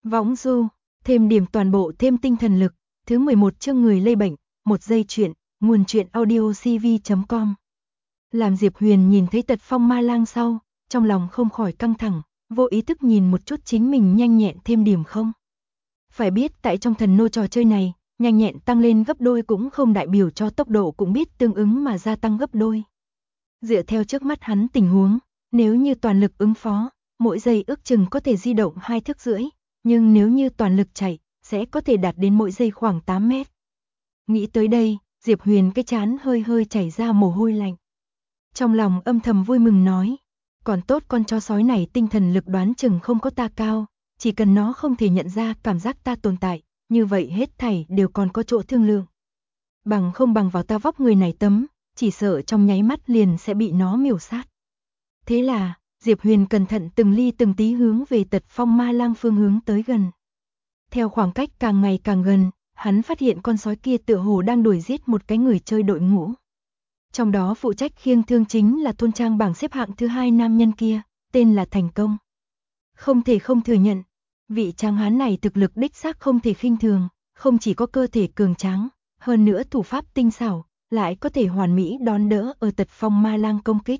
Võng du, thêm điểm toàn bộ thêm tinh thần lực, thứ 11 chương người lây bệnh, một giây chuyện, nguồn chuyện audiocv.com. Làm Diệp Huyền nhìn thấy Tật Phong Ma Lang sau, trong lòng không khỏi căng thẳng, vô ý thức nhìn một chút chính mình nhanh nhẹn thêm điểm không. Phải biết tại trong thần nô trò chơi này, nhanh nhẹn tăng lên gấp đôi cũng không đại biểu cho tốc độ cũng biết tương ứng mà gia tăng gấp đôi. Dựa theo trước mắt hắn tình huống, nếu như toàn lực ứng phó, mỗi giây ước chừng có thể di động 2 thước rưỡi, nhưng nếu như toàn lực chạy, sẽ có thể đạt đến mỗi giây khoảng 8 mét. Nghĩ tới đây, Diệp Huyền cái trán hơi hơi chảy ra mồ hôi lạnh. Trong lòng âm thầm vui mừng nói, còn tốt con chó sói này tinh thần lực đoán chừng không có ta cao, chỉ cần nó không thể nhận ra cảm giác ta tồn tại, như vậy hết thảy đều còn có chỗ thương lượng. Bằng không bằng vào ta vóc người này tấm, chỉ sợ trong nháy mắt liền sẽ bị nó miểu sát. Thế là, Diệp Huyền cẩn thận từng ly từng tí hướng về Tật Phong Ma Lang phương hướng tới gần. Theo khoảng cách càng ngày càng gần, hắn phát hiện con sói kia tựa hồ đang đuổi giết một cái người chơi đội ngũ. Trong đó phụ trách khiêng thương chính là thôn trang bảng xếp hạng thứ 2 nam nhân kia, tên là Thành Công. Không thể không thừa nhận, vị tráng hán này thực lực đích xác không thể khinh thường, không chỉ có cơ thể cường tráng, hơn nữa thủ pháp tinh xảo, lại có thể hoàn mỹ đón đỡ ở Tật Phong Ma Lang công kích.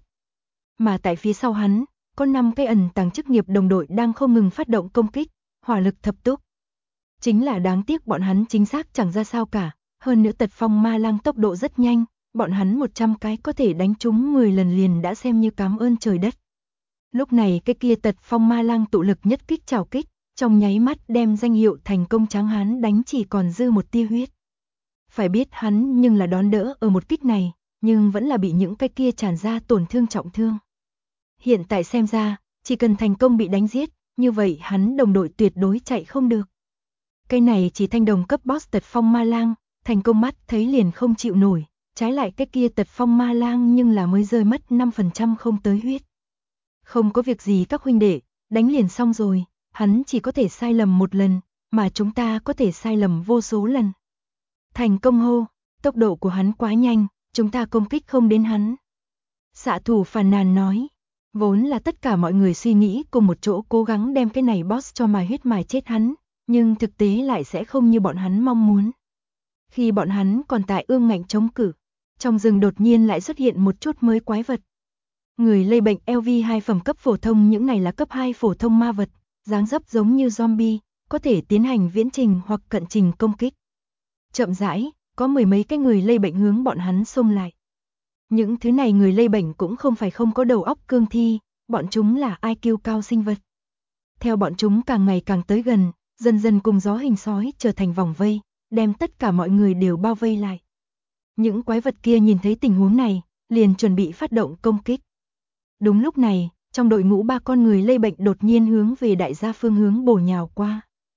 Mà tại phía sau hắn, có 5 cái ẩn tàng chức nghiệp đồng đội đang không ngừng phát động công kích, hỏa lực thập túc. Chính là đáng tiếc bọn hắn chính xác chẳng ra sao cả, hơn nữa Tật Phong Ma Lang tốc độ rất nhanh, bọn hắn 100 cái có thể đánh trúng 10 lần liền đã xem như cảm ơn trời đất. Lúc này cái kia Tật Phong Ma Lang tụ lực nhất kích chảo kích, trong nháy mắt đem danh hiệu Thành Công tráng hán đánh chỉ còn dư một tia huyết. Phải biết hắn nhưng là đón đỡ ở một kích này, nhưng vẫn là bị những cái kia tràn ra tổn thương trọng thương. Hiện tại xem ra, chỉ cần Thành Công bị đánh giết, như vậy hắn đồng đội tuyệt đối chạy không được. Cái này chỉ thanh đồng cấp boss Tật Phong Ma Lang, Thành Công mắt thấy liền không chịu nổi, trái lại cái kia Tật Phong Ma Lang nhưng là mới rơi mất 5% không tới huyết. Không có việc gì các huynh đệ, đánh liền xong rồi, hắn chỉ có thể sai lầm một lần, mà chúng ta có thể sai lầm vô số lần. Thành Công hô, tốc độ của hắn quá nhanh, chúng ta công kích không đến hắn. Xạ thủ phàn nàn nói, vốn là tất cả mọi người suy nghĩ cùng một chỗ cố gắng đem cái này boss cho mài huyết mài chết hắn, nhưng thực tế lại sẽ không như bọn hắn mong muốn. Khi bọn hắn còn tại ương ngạnh chống cự, trong rừng đột nhiên lại xuất hiện một chút mới quái vật. Người lây bệnh LV2 phẩm cấp phổ thông, những này là cấp 2 phổ thông ma vật, dáng dấp giống như zombie, có thể tiến hành viễn trình hoặc cận trình công kích. Chậm rãi, có mười mấy cái người lây bệnh hướng bọn hắn xông lại. Những thứ này người lây bệnh cũng không phải không có đầu óc cương thi, bọn chúng là IQ cao sinh vật. Theo bọn chúng càng ngày càng tới gần, dần dần cùng gió hình sói trở thành vòng vây, đem tất cả mọi người đều bao vây lại. Những quái vật kia nhìn thấy tình huống này, liền chuẩn bị phát động công kích. Đúng lúc này, trong đội ngũ 3 con người lây bệnh đột nhiên hướng về đại gia phương hướng bổ nhào qua.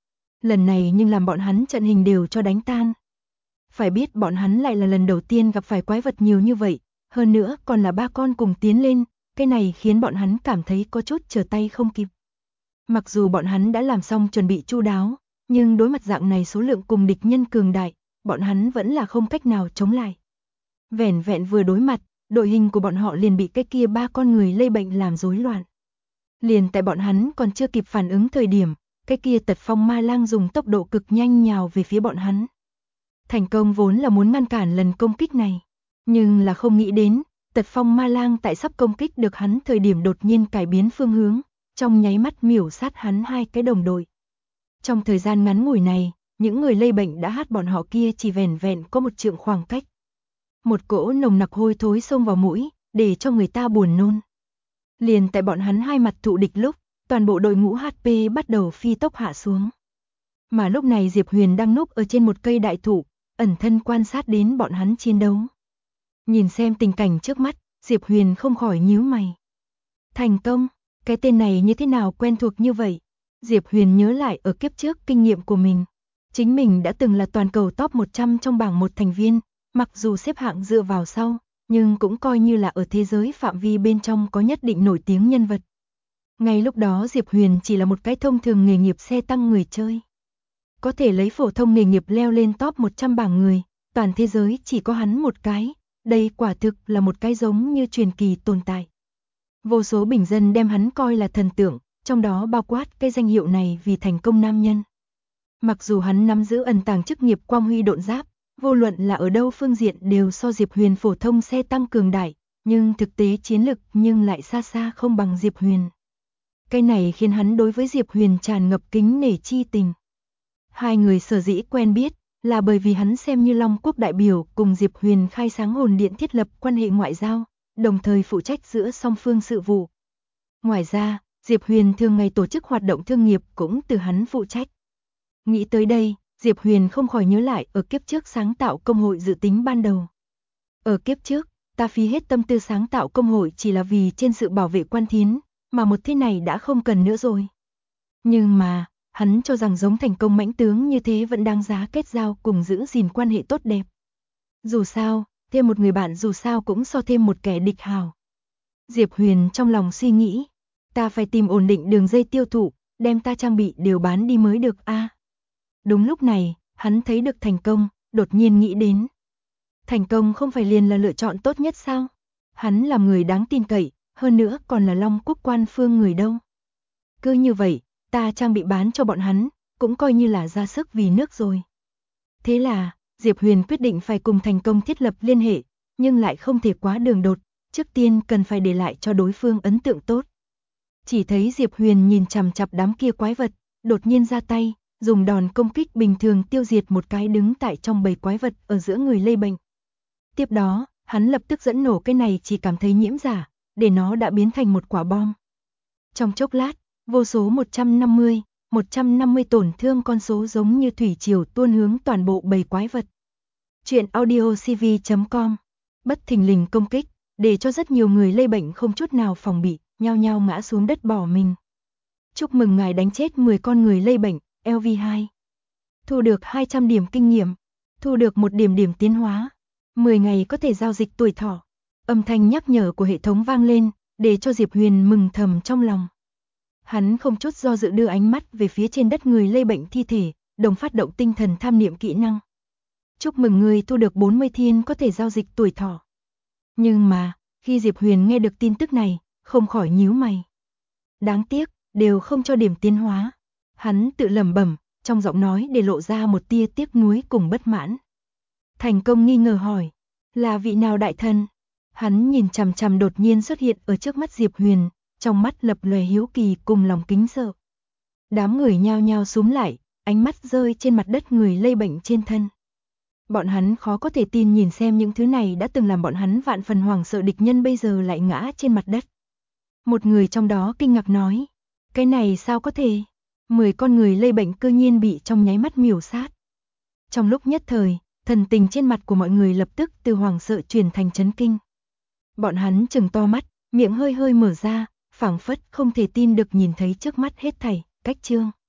Lần này nhưng làm bọn hắn trận hình đều cho đánh tan. Phải biết bọn hắn lại là lần đầu tiên gặp phải quái vật nhiều như vậy, hơn nữa còn là 3 con cùng tiến lên, cái này khiến bọn hắn cảm thấy có chút trở tay không kịp. Mặc dù bọn hắn đã làm xong chuẩn bị chu đáo, nhưng đối mặt dạng này số lượng cùng địch nhân cường đại, bọn hắn vẫn là không cách nào chống lại. Vẻn vẹn vừa đối mặt, đội hình của bọn họ liền bị cái kia 3 con người lây bệnh làm rối loạn. Liền tại bọn hắn còn chưa kịp phản ứng thời điểm, cái kia Tật Phong Ma Lang dùng tốc độ cực nhanh nhào về phía bọn hắn. Thành Công vốn là muốn ngăn cản lần công kích này, nhưng là không nghĩ đến, Tật Phong Ma Lang tại sắp công kích được hắn thời điểm đột nhiên cải biến phương hướng, trong nháy mắt miểu sát hắn 2 cái đồng đội. Trong thời gian ngắn ngủi này, những người lây bệnh đã hát bọn họ kia chỉ vẻn vẹn có 1 trượng khoảng cách. Một cỗ nồng nặc hôi thối xông vào mũi, để cho người ta buồn nôn. Liền tại bọn hắn hai mặt thụ địch lúc, toàn bộ đội ngũ HP bắt đầu phi tốc hạ xuống. Mà lúc này Diệp Huyền đang núp ở trên một cây đại thụ, ẩn thân quan sát đến bọn hắn chiến đấu. Nhìn xem tình cảnh trước mắt, Diệp Huyền không khỏi nhíu mày. Thành Công, cái tên này như thế nào quen thuộc như vậy? Diệp Huyền nhớ lại ở kiếp trước kinh nghiệm của mình. Chính mình đã từng là toàn cầu top 100 trong bảng một thành viên, mặc dù xếp hạng dựa vào sau, nhưng cũng coi như là ở thế giới phạm vi bên trong có nhất định nổi tiếng nhân vật. Ngay lúc đó Diệp Huyền chỉ là một cái thông thường nghề nghiệp xe tăng người chơi. Có thể lấy phổ thông nghề nghiệp leo lên top 100 bảng người, toàn thế giới chỉ có hắn một cái, đây quả thực là một cái giống như truyền kỳ tồn tại. Vô số bình dân đem hắn coi là thần tượng, trong đó bao quát cái danh hiệu này vì thành công nam nhân. Mặc dù hắn nắm giữ ẩn tàng chức nghiệp quang huy độn giáp, vô luận là ở đâu phương diện đều so Diệp Huyền phổ thông xe tăng cường đại, nhưng thực tế chiến lực nhưng lại xa xa không bằng Diệp Huyền. Cái này khiến hắn đối với Diệp Huyền tràn ngập kính nể chi tình. Hai người sở dĩ quen biết là bởi vì hắn xem như Long Quốc đại biểu cùng Diệp Huyền khai sáng hồn điện thiết lập quan hệ ngoại giao, đồng thời phụ trách giữa song phương sự vụ. Ngoài ra, Diệp Huyền thường ngày tổ chức hoạt động thương nghiệp cũng từ hắn phụ trách. Nghĩ tới đây, Diệp Huyền không khỏi nhớ lại ở kiếp trước sáng tạo công hội dự tính ban đầu. Ở kiếp trước, ta phí hết tâm tư sáng tạo công hội chỉ là vì trên sự bảo vệ Quan Thiến, mà một thế này đã không cần nữa rồi. Nhưng mà, hắn cho rằng giống thành công mãnh tướng như thế vẫn đáng giá kết giao cùng giữ gìn quan hệ tốt đẹp. Dù sao, thêm một người bạn dù sao cũng so thêm một kẻ địch hào. Diệp Huyền trong lòng suy nghĩ, ta phải tìm ổn định đường dây tiêu thụ, đem ta trang bị đều bán đi mới được a. Đúng lúc này, hắn thấy được Thành Công, đột nhiên nghĩ đến. Thành Công không phải liền là lựa chọn tốt nhất sao? Hắn là người đáng tin cậy, hơn nữa còn là Long Quốc quan phương người đâu. Cứ như vậy, ta trang bị bán cho bọn hắn, cũng coi như là ra sức vì nước rồi. Thế là, Diệp Huyền quyết định phải cùng Thành Công thiết lập liên hệ, nhưng lại không thể quá đường đột, trước tiên cần phải để lại cho đối phương ấn tượng tốt. Chỉ thấy Diệp Huyền nhìn chằm chằm đám kia quái vật, đột nhiên ra tay, dùng đòn công kích bình thường tiêu diệt một cái đứng tại trong bầy quái vật ở giữa người lây bệnh. Tiếp đó, hắn lập tức dẫn nổ cái này chỉ cảm thấy nhiễm giả, để nó đã biến thành một quả bom. Trong chốc lát, vô số 150 tổn thương con số giống như thủy triều tuôn hướng toàn bộ bầy quái vật. Chuyện audiocv.com. Bất thình lình công kích, để cho rất nhiều người lây bệnh không chút nào phòng bị, nhao nhao ngã xuống đất bỏ mình. Chúc mừng ngài đánh chết 10 con người lây bệnh, LV2. Thu được 200 điểm kinh nghiệm, thu được 1 điểm tiến hóa, 10 ngày có thể giao dịch tuổi thọ. Âm thanh nhắc nhở của hệ thống vang lên, để cho Diệp Huyền mừng thầm trong lòng. Hắn không chút do dự đưa ánh mắt về phía trên đất người lây bệnh thi thể, đồng phát động tinh thần tham niệm kỹ năng. Chúc mừng người thu được 40 thiên có thể giao dịch tuổi thọ. Nhưng mà, khi Diệp Huyền nghe được tin tức này, không khỏi nhíu mày. Đáng tiếc, đều không cho điểm tiến hóa. Hắn tự lẩm bẩm, trong giọng nói để lộ ra một tia tiếc nuối cùng bất mãn. Thành Công nghi ngờ hỏi, là vị nào đại thần? Hắn nhìn chằm chằm đột nhiên xuất hiện ở trước mắt Diệp Huyền, trong mắt lập lòe hiếu kỳ cùng lòng kính sợ. Đám người nhao nhao xúm lại, ánh mắt rơi trên mặt đất người lây bệnh trên thân. Bọn hắn khó có thể tin nhìn xem những thứ này đã từng làm bọn hắn vạn phần hoảng sợ địch nhân bây giờ lại ngã trên mặt đất. Một người trong đó kinh ngạc nói, cái này sao có thể? 10 con người lây bệnh cơ nhiên bị trong nháy mắt miểu sát. Trong lúc nhất thời, thần tình trên mặt của mọi người lập tức từ hoảng sợ chuyển thành chấn kinh. Bọn hắn trừng to mắt, miệng hơi hơi mở ra, phảng phất không thể tin được nhìn thấy trước mắt hết thảy. Cách chương